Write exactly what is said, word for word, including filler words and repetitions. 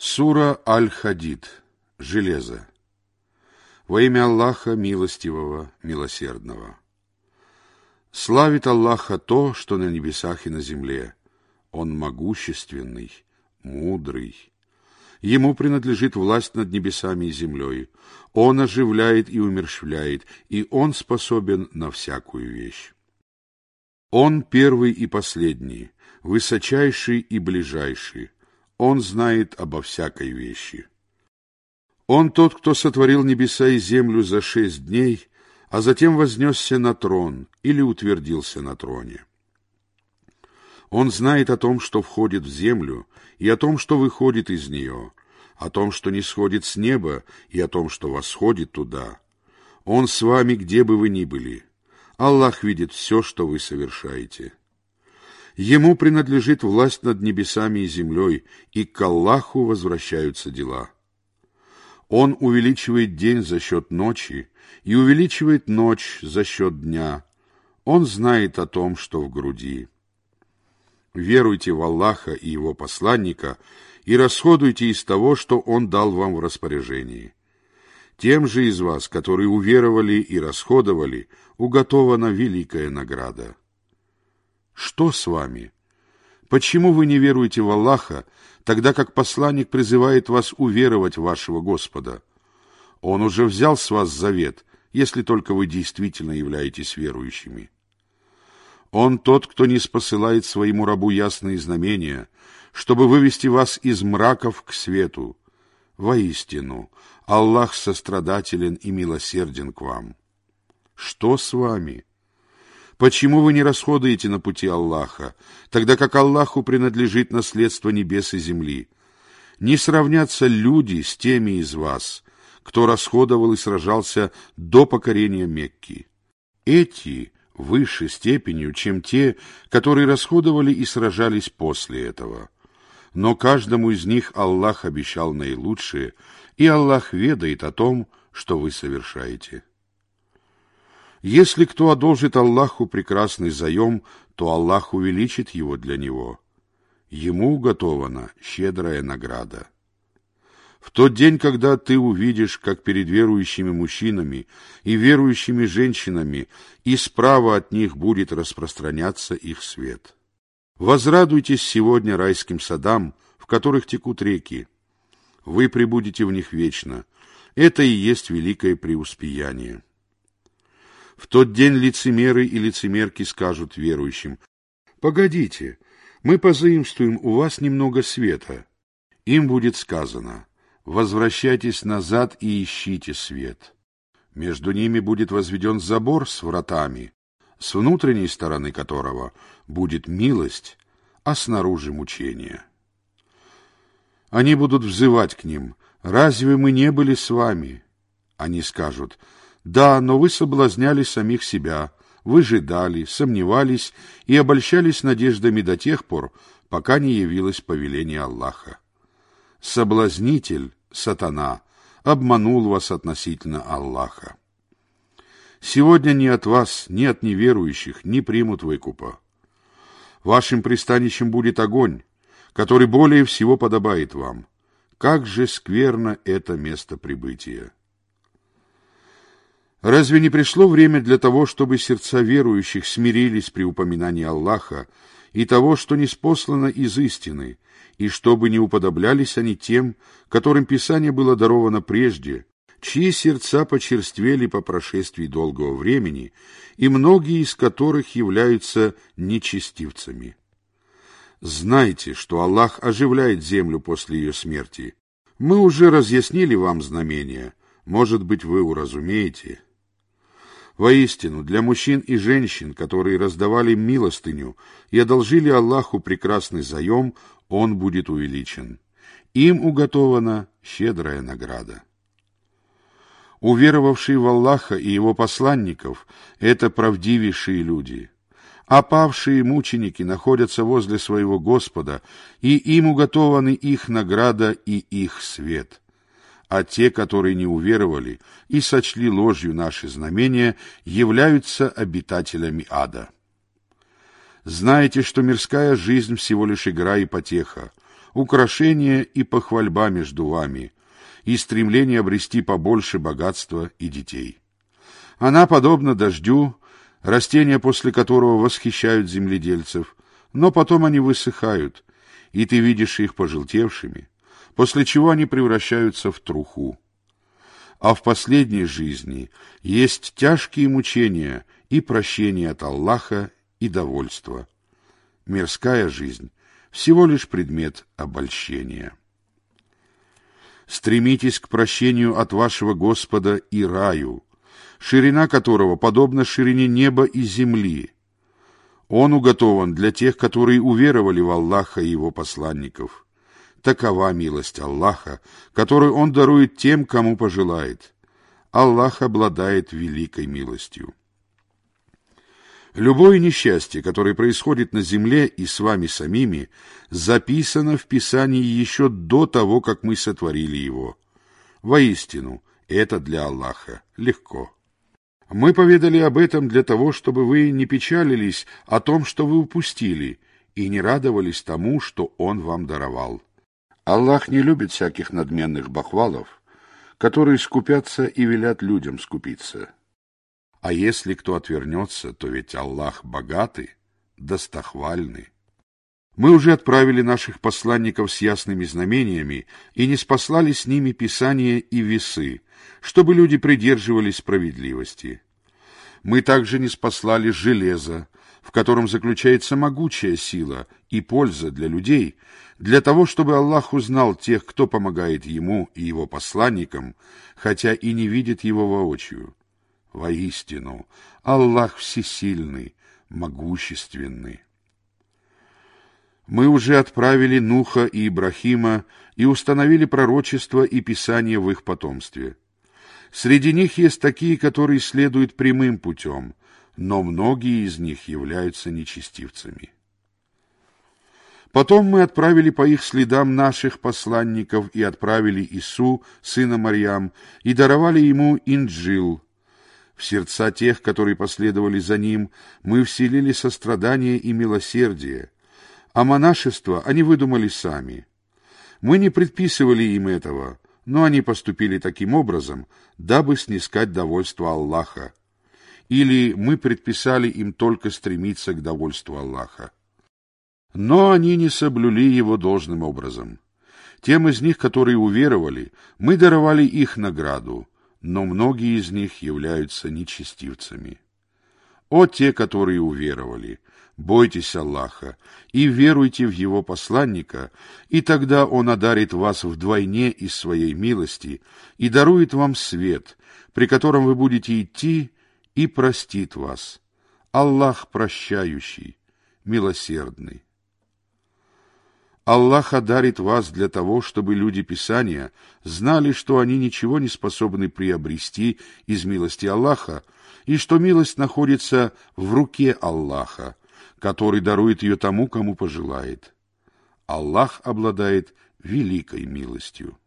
Сура Аль-Хадид. Железо. Во имя Аллаха Милостивого, Милосердного. Славит Аллаха то, что на небесах и на земле. Он могущественный, мудрый. Ему принадлежит власть над небесами и землей. Он оживляет и умерщвляет, и Он способен на всякую вещь. Он первый и последний, высочайший и ближайший. Он знает обо всякой вещи. Он тот, кто сотворил небеса и землю за шесть дней, а затем вознесся на трон или утвердился на троне. Он знает о том, что входит в землю, и о том, что выходит из нее, о том, что не сходит с неба, и о том, что восходит туда. Он с вами, где бы вы ни были. Аллах видит все, что вы совершаете. Ему принадлежит власть над небесами и землей, и к Аллаху возвращаются дела. Он увеличивает день за счет ночи и увеличивает ночь за счет дня. Он знает о том, что в груди. Веруйте в Аллаха и Его посланника и расходуйте из того, что Он дал вам в распоряжении. Тем же из вас, которые уверовали и расходовали, уготована великая награда. Что с вами? Почему вы не веруете в Аллаха, тогда как посланник призывает вас уверовать в вашего Господа? Он уже взял с вас завет, если только вы действительно являетесь верующими. Он тот, кто ниспосылает своему рабу ясные знамения, чтобы вывести вас из мраков к свету. Воистину, Аллах сострадателен и милосерден к вам. Что с вами? Почему вы не расходуете на пути Аллаха, тогда как Аллаху принадлежит наследство небес и земли? Не сравнятся люди с теми из вас, кто расходовал и сражался до покорения Мекки. Эти выше степенью, чем те, которые расходовали и сражались после этого. Но каждому из них Аллах обещал наилучшее, и Аллах ведает о том, что вы совершаете. Если кто одолжит Аллаху прекрасный заем, то Аллах увеличит его для него. Ему уготована щедрая награда. В тот день, когда ты увидишь, как перед верующими мужчинами и верующими женщинами и справа от них будет распространяться их свет. Возрадуйтесь сегодня райским садам, в которых текут реки. Вы пребудете в них вечно. Это и есть великое преуспеяние. В тот день лицемеры и лицемерки скажут верующим: «Погодите, мы позаимствуем у вас немного света». Им будет сказано: «Возвращайтесь назад и ищите свет». Между ними будет возведен забор с вратами, с внутренней стороны которого будет милость, а снаружи мучение. Они будут взывать к ним: «Разве мы не были с вами?» Они скажут: «Да, но вы соблазняли самих себя, выжидали, сомневались и обольщались надеждами до тех пор, пока не явилось повеление Аллаха. Соблазнитель, сатана, обманул вас относительно Аллаха. Сегодня ни от вас, ни от неверующих не примут выкупа. Вашим пристанищем будет огонь, который более всего подобает вам. Как же скверно это место прибытия!» Разве не пришло время для того, чтобы сердца верующих смирились при упоминании Аллаха и того, что ниспослано из истины, и чтобы не уподоблялись они тем, которым Писание было даровано прежде, чьи сердца почерствели по прошествии долгого времени, и многие из которых являются нечестивцами? Знайте, что Аллах оживляет землю после ее смерти. Мы уже разъяснили вам знамения, может быть, вы уразумеете. Воистину, для мужчин и женщин, которые раздавали милостыню и одолжили Аллаху прекрасный заем, он будет увеличен. Им уготована щедрая награда. Уверовавшие в Аллаха и Его посланников — это правдивейшие люди. А павшие мученики находятся возле своего Господа, и им уготованы их награда и их свет. А те, которые не уверовали и сочли ложью наши знамения, являются обитателями ада. Знаете, что мирская жизнь всего лишь игра и потеха. украшение и похвальба между вами, и стремление обрести побольше богатства и детей. Она подобна дождю, растения после которого восхищают земледельцев, но потом они высыхают, и ты видишь их пожелтевшими, после чего они превращаются в труху. А в последней жизни есть тяжкие мучения и прощение от Аллаха и довольство. Мирская жизнь — всего лишь предмет обольщения. Стремитесь к прощению от вашего Господа и раю, ширина которого подобна ширине неба и земли. Он уготован для тех, которые уверовали в Аллаха и Его посланников. Такова милость Аллаха, которую Он дарует тем, кому пожелает. Аллах обладает великой милостью. Любое несчастье, которое происходит на земле и с вами самими, записано в Писании еще до того, как мы сотворили его. Воистину, это для Аллаха легко. Мы поведали об этом для того, чтобы вы не печалились о том, что вы упустили, и не радовались тому, что Он вам даровал. Аллах не любит всяких надменных бахвалов, которые скупятся и велят людям скупиться. А если кто отвернется, то ведь Аллах богатый, достохвальный. Мы уже отправили наших посланников с ясными знамениями и не спаслали с ними Писание и весы, чтобы люди придерживались справедливости. Мы также не спаслали железо, в котором заключается могучая сила и польза для людей, для того, чтобы Аллах узнал тех, кто помогает Ему и Его посланникам, хотя и не видит Его воочию. Воистину, Аллах всесильный, могущественный. Мы уже отправили Нуха и Ибрахима и установили пророчества и писания в их потомстве. Среди них есть такие, которые следуют прямым путем, но многие из них являются нечестивцами. Потом мы отправили по их следам наших посланников и отправили Ису, сына Марьям, и даровали ему Инджил. В сердца тех, которые последовали за ним, мы вселили сострадание и милосердие, а монашество они выдумали сами. Мы не предписывали им этого, но они поступили таким образом, дабы снискать довольство Аллаха. Или мы предписали им только стремиться к довольству Аллаха. Но они не соблюли его должным образом. Тем из них, которые уверовали, мы даровали их награду, но многие из них являются нечестивцами. О те, которые уверовали, бойтесь Аллаха и веруйте в Его посланника, и тогда Он одарит вас вдвойне из своей милости и дарует вам свет, при котором вы будете идти, и простит вас. Аллах прощающий, милосердный. Аллах одарит вас для того, чтобы люди Писания знали, что они ничего не способны приобрести из милости Аллаха, и что милость находится в руке Аллаха, который дарует ее тому, кому пожелает. Аллах обладает великой милостью.